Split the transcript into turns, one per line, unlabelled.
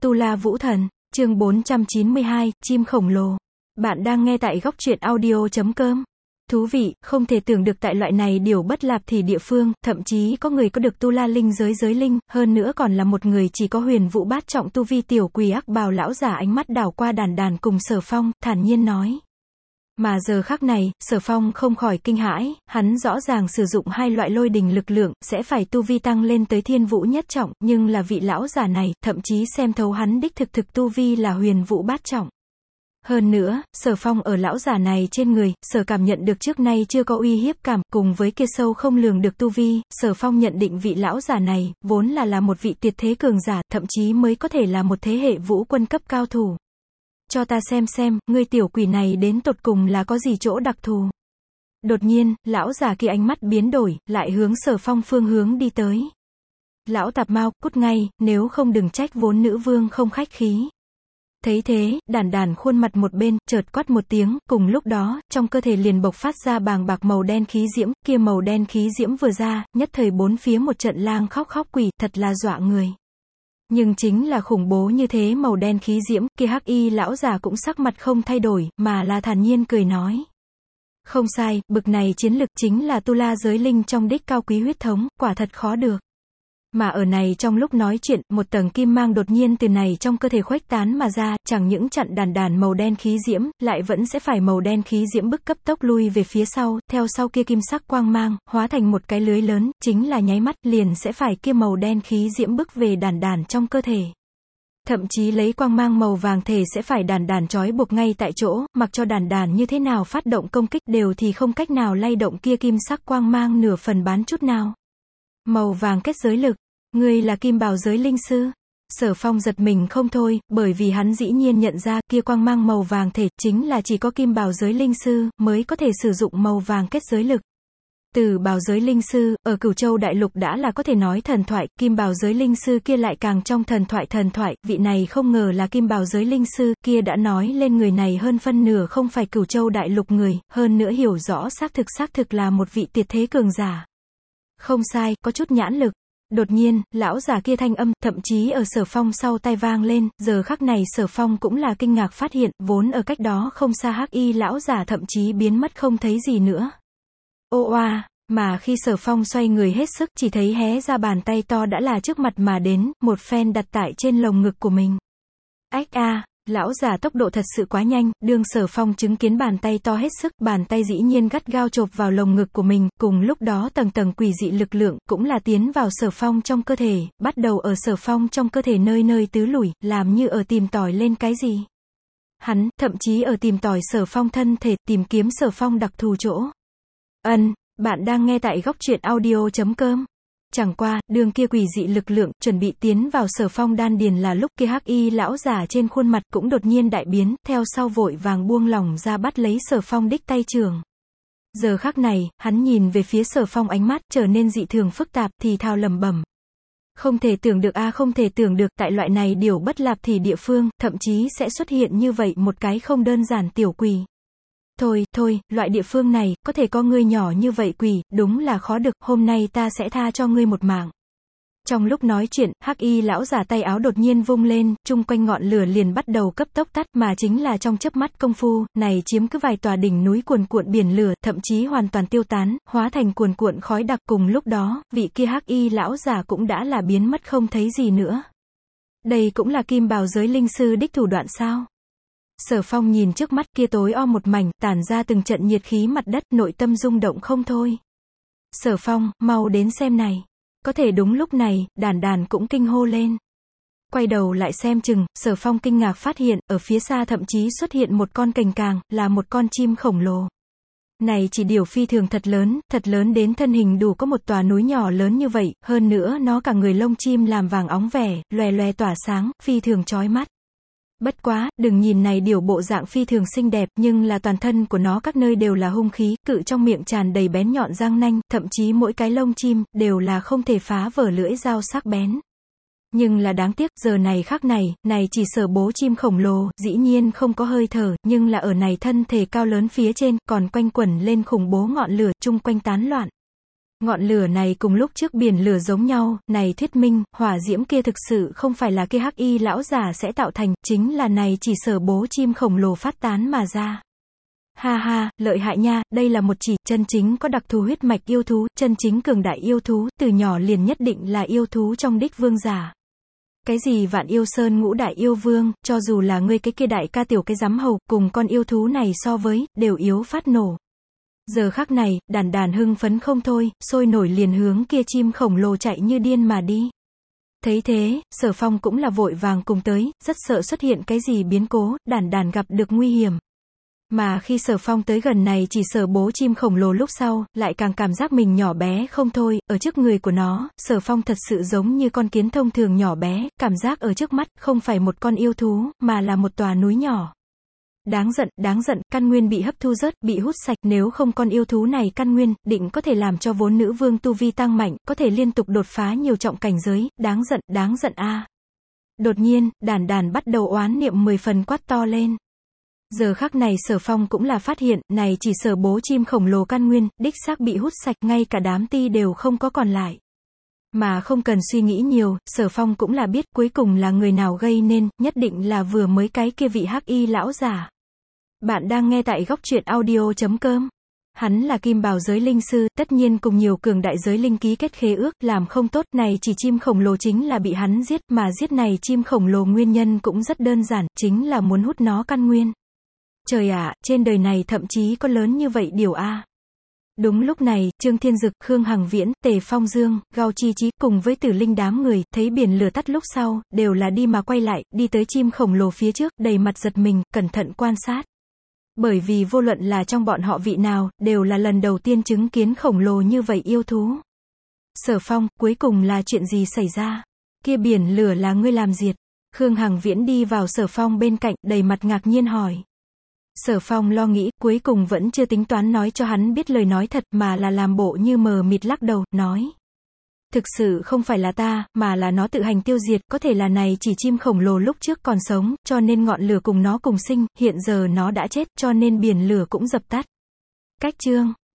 Tu La Vũ Thần, chương 492, chim khổng lồ. Bạn đang nghe tại góc truyện audio.com. Thú vị, không thể tưởng được tại loại này điều bất lạp thì địa phương, thậm chí có người có được tu la linh giới linh, hơn nữa còn là một người chỉ có huyền vũ bát trọng tu vi. Tiểu Quỳ Ác Bào lão giả ánh mắt đảo qua Đàn Đàn cùng Sở Phong, thản nhiên nói. Mà giờ khắc này, Sở Phong không khỏi kinh hãi, hắn rõ ràng sử dụng hai loại lôi đình lực lượng, sẽ phải tu vi tăng lên tới thiên vũ nhất trọng, nhưng là vị lão giả này, thậm chí xem thấu hắn đích thực tu vi là huyền vũ bát trọng. Hơn nữa, Sở Phong ở lão giả này trên người, Sở cảm nhận được trước nay chưa có uy hiếp cảm, cùng với kia sâu không lường được tu vi, Sở Phong nhận định vị lão giả này, vốn là một vị tuyệt thế cường giả, thậm chí mới có thể là một thế hệ vũ quân cấp cao thủ. Cho ta xem, ngươi tiểu quỷ này đến tột cùng là có gì chỗ đặc thù. Đột nhiên, lão già kia ánh mắt biến đổi, lại hướng Sở Phong phương hướng đi tới. Lão tạp mao, cút ngay, nếu không đừng trách vốn nữ vương không khách khí. Thấy thế, Đàn Đàn khuôn mặt một bên, chợt quát một tiếng, cùng lúc đó, trong cơ thể liền bộc phát ra bàng bạc màu đen khí diễm, kia màu đen khí diễm vừa ra, nhất thời bốn phía một trận lang khóc quỷ, thật là dọa người. Nhưng chính là khủng bố như thế màu đen khí diễm, kia hắc y lão già cũng sắc mặt không thay đổi, mà là thản nhiên cười nói. Không sai, bực này chiến lực chính là tu la giới linh trong đích cao quý huyết thống, quả thật khó được. Mà ở này trong lúc nói chuyện, một tầng kim mang đột nhiên từ này trong cơ thể khuếch tán mà ra, chẳng những chặn Đàn Đàn màu đen khí diễm, lại vẫn sẽ phải màu đen khí diễm bức cấp tốc lui về phía sau, theo sau kia kim sắc quang mang, hóa thành một cái lưới lớn, chính là nháy mắt, liền sẽ phải kia màu đen khí diễm bức về Đàn Đàn trong cơ thể. Thậm chí lấy quang mang màu vàng thể sẽ phải Đàn Đàn trói buộc ngay tại chỗ, mặc cho Đàn Đàn như thế nào phát động công kích đều thì không cách nào lay động kia kim sắc quang mang nửa phần bán chút nào. Màu vàng kết giới lực. Ngươi là Kim Bào giới linh sư? Sở Phong giật mình không thôi, bởi vì hắn dĩ nhiên nhận ra, kia quang mang màu vàng thể, chính là chỉ có Kim Bào giới linh sư, mới có thể sử dụng màu vàng kết giới lực. Từ Bào giới linh sư, ở Cửu Châu Đại Lục đã là có thể nói thần thoại, Kim Bào giới linh sư kia lại càng trong thần thoại, vị này không ngờ là Kim Bào giới linh sư, kia đã nói lên người này hơn phân nửa không phải Cửu Châu Đại Lục người, hơn nữa hiểu rõ xác thực là một vị tuyệt thế cường giả. Không sai, có chút nhãn lực. Đột nhiên, lão già kia thanh âm, thậm chí ở Sở Phong sau tai vang lên, giờ khắc này Sở Phong cũng là kinh ngạc phát hiện, vốn ở cách đó không xa hắc y lão già thậm chí biến mất không thấy gì nữa. Ô oa, mà khi Sở Phong xoay người hết sức, chỉ thấy hé ra bàn tay to đã là trước mặt mà đến, một phen đặt tại trên lồng ngực của mình. Ách a! Lão già tốc độ thật sự quá nhanh, đương Sở Phong chứng kiến bàn tay to hết sức, bàn tay dĩ nhiên gắt gao chộp vào lồng ngực của mình, cùng lúc đó tầng quỷ dị lực lượng, cũng là tiến vào Sở Phong trong cơ thể, bắt đầu ở Sở Phong trong cơ thể nơi tứ lủi, làm như ở tìm tòi lên cái gì. Hắn, thậm chí ở tìm tòi Sở Phong thân thể, tìm kiếm Sở Phong đặc thù chỗ. Bạn đang nghe tại góc truyện audio.com. Chẳng qua, đường kia quỷ dị lực lượng, chuẩn bị tiến vào Sở Phong đan điền là lúc kia hắc y lão giả trên khuôn mặt cũng đột nhiên đại biến, theo sau vội vàng buông lỏng ra bắt lấy Sở Phong đích tay trường. Giờ khắc này, hắn nhìn về phía Sở Phong ánh mắt trở nên dị thường phức tạp, thì thào lẩm bẩm. Không thể tưởng được không thể tưởng được, tại loại này điều bất lạp thì địa phương, thậm chí sẽ xuất hiện như vậy một cái không đơn giản tiểu quỷ. Thôi, loại địa phương này, có thể có ngươi nhỏ như vậy quỷ, đúng là khó được, hôm nay ta sẽ tha cho ngươi một mạng. Trong lúc nói chuyện, hắc y lão giả tay áo đột nhiên vung lên, chung quanh ngọn lửa liền bắt đầu cấp tốc tắt, mà chính là trong chớp mắt công phu, này chiếm cứ vài tòa đỉnh núi cuồn cuộn biển lửa, thậm chí hoàn toàn tiêu tán, hóa thành cuồn cuộn khói đặc. Cùng lúc đó, vị kia hắc y lão giả cũng đã là biến mất không thấy gì nữa. Đây cũng là Kim Bào giới linh sư đích thủ đoạn sao? Sở Phong nhìn trước mắt kia tối một mảnh, tản ra từng trận nhiệt khí mặt đất, nội tâm rung động không thôi. Sở Phong, mau đến xem này. Có thể đúng lúc này, Đàn Đàn cũng kinh hô lên. Quay đầu lại xem chừng, Sở Phong kinh ngạc phát hiện, ở phía xa thậm chí xuất hiện một con cành càng, là một con chim khổng lồ. Này chỉ điều phi thường thật lớn đến thân hình đủ có một tòa núi nhỏ lớn như vậy, hơn nữa nó cả người lông chim làm vàng óng vẻ, loè tỏa sáng, phi thường chói mắt. Bất quá, đừng nhìn này điều bộ dạng phi thường xinh đẹp, nhưng là toàn thân của nó các nơi đều là hung khí, cự trong miệng tràn đầy bén nhọn răng nanh, thậm chí mỗi cái lông chim, đều là không thể phá vỡ lưỡi dao sắc bén. Nhưng là đáng tiếc, giờ này khắc này, này chỉ sở bố chim khổng lồ, dĩ nhiên không có hơi thở, nhưng là ở này thân thể cao lớn phía trên, còn quanh quẩn lên khủng bố ngọn lửa, chung quanh tán loạn. Ngọn lửa này cùng lúc trước biển lửa giống nhau, này thuyết minh, hỏa diễm kia thực sự không phải là kia hắc y lão giả sẽ tạo thành, chính là này chỉ sở bố chim khổng lồ phát tán mà ra. Ha ha, lợi hại nha, đây là một chỉ, chân chính có đặc thù huyết mạch yêu thú, chân chính cường đại yêu thú, từ nhỏ liền nhất định là yêu thú trong đích vương giả. Cái gì Vạn Yêu Sơn ngũ đại yêu vương, cho dù là ngươi cái kia đại ca tiểu cái giám hầu, cùng con yêu thú này so với, đều yếu phát nổ. Giờ khắc này, đàn đàn hưng phấn không thôi, sôi nổi liền hướng kia chim khổng lồ chạy như điên mà đi. Thấy thế, Sở Phong cũng là vội vàng cùng tới, rất sợ xuất hiện cái gì biến cố, đàn đàn gặp được nguy hiểm. Mà khi Sở Phong tới gần này chỉ sở bố chim khổng lồ lúc sau, lại càng cảm giác mình nhỏ bé không thôi, ở trước người của nó, Sở Phong thật sự giống như con kiến thông thường nhỏ bé, cảm giác ở trước mắt, không phải một con yêu thú, mà là một tòa núi nhỏ. Đáng giận, căn nguyên bị hấp thu rớt, bị hút sạch, nếu không con yêu thú này căn nguyên, định có thể làm cho vốn nữ vương tu vi tăng mạnh, có thể liên tục đột phá nhiều trọng cảnh giới, đáng giận a. Đột nhiên, đàn đàn bắt đầu oán niệm 10 phần quát to lên. Giờ khắc này Sở Phong cũng là phát hiện, này chỉ sở bố chim khổng lồ căn nguyên, đích xác bị hút sạch, ngay cả đám ti đều không có còn lại. Mà không cần suy nghĩ nhiều, Sở Phong cũng là biết cuối cùng là người nào gây nên, nhất định là vừa mới cái kia vị hắc y lão giả. Bạn đang nghe tại góc truyện audio.com. Hắn là kim bào giới linh sư, tất nhiên cùng nhiều cường đại giới linh ký kết khế ước, làm không tốt, này chỉ chim khổng lồ chính là bị hắn giết, mà giết này chim khổng lồ nguyên nhân cũng rất đơn giản, chính là muốn hút nó căn nguyên. Trời ạ, trên đời này thậm chí có lớn như vậy điều a. Đúng lúc này, Trương Thiên Dực, Khương Hằng Viễn, Tề Phong Dương, Gao Chi Chí cùng với Tử Linh đám người, thấy biển lửa tắt lúc sau, đều là đi mà quay lại, đi tới chim khổng lồ phía trước, đầy mặt giật mình, cẩn thận quan sát. Bởi vì vô luận là trong bọn họ vị nào, đều là lần đầu tiên chứng kiến khổng lồ như vậy yêu thú. Sở Phong, cuối cùng là chuyện gì xảy ra? Kia biển lửa là ngươi làm diệt? Khương Hằng Viễn đi vào Sở Phong bên cạnh, đầy mặt ngạc nhiên hỏi. Sở Phong lo nghĩ, cuối cùng vẫn chưa tính toán nói cho hắn biết lời nói thật, mà là làm bộ như mờ mịt lắc đầu, nói. Thực sự không phải là ta, mà là nó tự hành tiêu diệt, có thể là này chỉ chim khổng lồ lúc trước còn sống, cho nên ngọn lửa cùng nó cùng sinh, hiện giờ nó đã chết, cho nên biển lửa cũng dập tắt. Cách chương